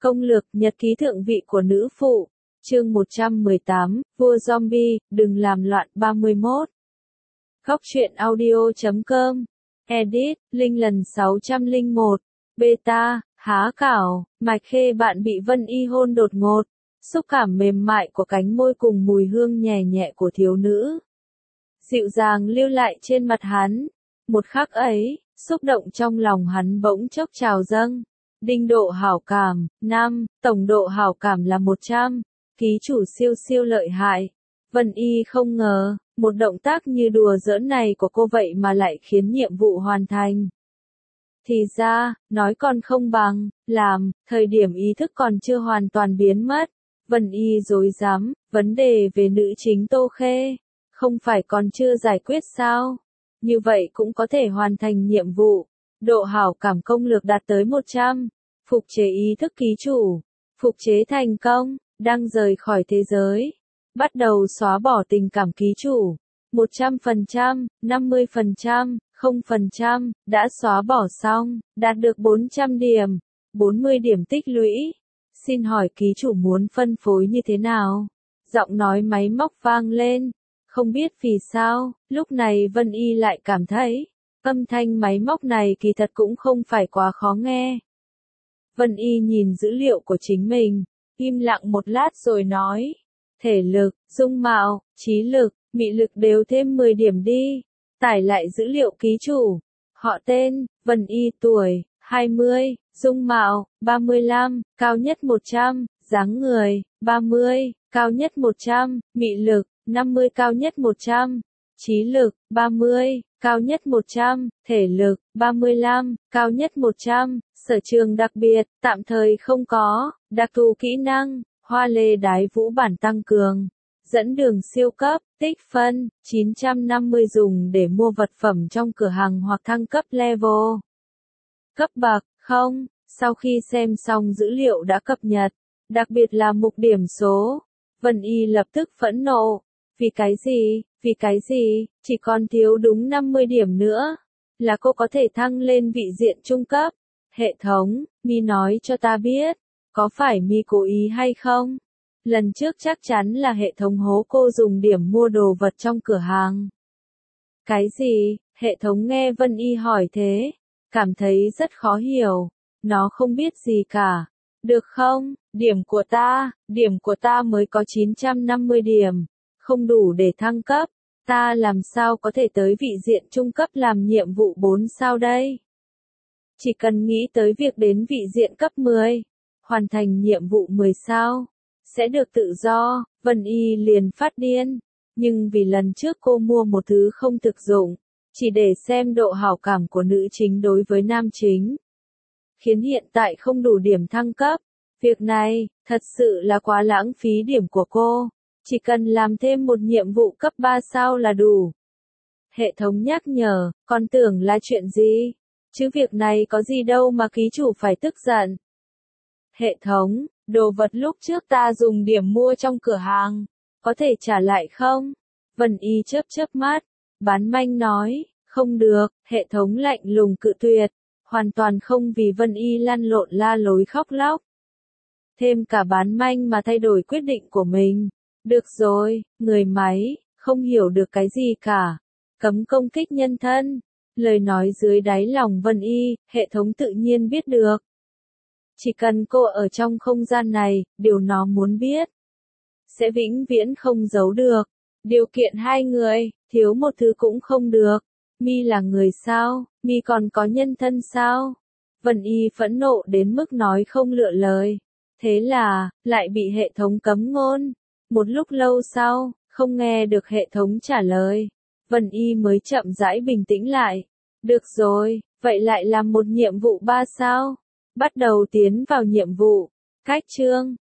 Công lược nhật ký thượng vị của nữ phụ. Chương 118, vua zombie, đừng làm loạn 31. Góc truyện audio.com. Edit, Linh lần 601. Beta, há cảo, Mạch Khê bạn bị Vân Y hôn đột ngột. Xúc cảm mềm mại của cánh môi cùng mùi hương nhẹ nhẹ của thiếu nữ dịu dàng lưu lại trên mặt hắn. Một khắc ấy, xúc động trong lòng hắn bỗng chốc trào dâng. Đinh độ hảo cảm, 5, tổng độ hảo cảm là 100. Ký chủ siêu siêu lợi hại. Vân Y không ngờ, một động tác như đùa giỡn này của cô vậy mà lại khiến nhiệm vụ hoàn thành. Thì ra, nói còn không bằng, làm, thời điểm ý thức còn chưa hoàn toàn biến mất. Vân Y rối rắm, vấn đề về nữ chính Tô Khê, không phải còn chưa giải quyết sao? Như vậy cũng có thể hoàn thành nhiệm vụ. Độ hảo cảm công lược đạt tới 100. Phục chế ý thức ký chủ. Phục chế thành công, đang rời khỏi thế giới. Bắt đầu xóa bỏ tình cảm ký chủ. 100%, 50%, 0%, đã xóa bỏ xong, đạt được 400 điểm, 40 điểm tích lũy. Xin hỏi ký chủ muốn phân phối như thế nào? Giọng nói máy móc vang lên. Không biết vì sao, lúc này Vân Y lại cảm thấy, âm thanh máy móc này kỳ thật cũng không phải quá khó nghe. Vân Y nhìn dữ liệu của chính mình, im lặng một lát rồi nói, thể lực, dung mạo, trí lực, mị lực đều thêm 10 điểm đi. Tải lại dữ liệu ký chủ. Họ tên, Vân Y tuổi, 20, dung mạo, 35, cao nhất 100, dáng người, 30, cao nhất 100, mị lực, 50 cao nhất 100, trí lực, 30, cao nhất 100, thể lực, 35, cao nhất 100, sở trường đặc biệt, tạm thời không có, đặc thù kỹ năng, hoa lê đái vũ bản tăng cường, dẫn đường siêu cấp, tích phân, 950 dùng để mua vật phẩm trong cửa hàng hoặc thăng cấp level. Cấp bậc, không, sau khi xem xong dữ liệu đã cập nhật, đặc biệt là mục điểm số, Vân Y lập tức phẫn nộ. Vì cái gì, chỉ còn thiếu đúng 50 điểm nữa, là cô có thể thăng lên vị diện trung cấp. Hệ thống, Mi nói cho ta biết, có phải Mi cố ý hay không? Lần trước chắc chắn là hệ thống hố cô dùng điểm mua đồ vật trong cửa hàng. Cái gì? Hệ thống nghe Vân Y hỏi thế, cảm thấy rất khó hiểu, nó không biết gì cả. Được không? Điểm của ta mới có 950 điểm. Không đủ để thăng cấp, ta làm sao có thể tới vị diện trung cấp làm nhiệm vụ 4 sao đây? Chỉ cần nghĩ tới việc đến vị diện cấp 10, hoàn thành nhiệm vụ 10 sao, sẽ được tự do, Vân Y liền phát điên. Nhưng vì lần trước cô mua một thứ không thực dụng, chỉ để xem độ hảo cảm của nữ chính đối với nam chính, khiến hiện tại không đủ điểm thăng cấp. Việc này, thật sự là quá lãng phí điểm của cô. Chỉ cần làm thêm một nhiệm vụ cấp 3 sao là đủ. Hệ thống nhắc nhở, con tưởng là chuyện gì? Chứ việc này có gì đâu mà ký chủ phải tức giận. Hệ thống, đồ vật lúc trước ta dùng điểm mua trong cửa hàng, có thể trả lại không? Vân Y chớp mắt, bán manh nói, không được, hệ thống lạnh lùng cự tuyệt, hoàn toàn không vì Vân Y lăn lộn la lối khóc lóc. Thêm cả bán manh mà thay đổi quyết định của mình. Được rồi, người máy, không hiểu được cái gì cả. Cấm công kích nhân thân. Lời nói dưới đáy lòng Vân Y, hệ thống tự nhiên biết được. Chỉ cần cô ở trong không gian này, điều nó muốn biết sẽ vĩnh viễn không giấu được. Điều kiện hai người, thiếu một thứ cũng không được. Mi là người sao? Mi còn có nhân thân sao? Vân Y phẫn nộ đến mức nói không lựa lời. Thế là, lại bị hệ thống cấm ngôn. Một lúc lâu sau, không nghe được hệ thống trả lời, Vân Y mới chậm rãi bình tĩnh lại. Được rồi, vậy lại làm một nhiệm vụ 3 sao. Bắt đầu tiến vào nhiệm vụ. Cách chương,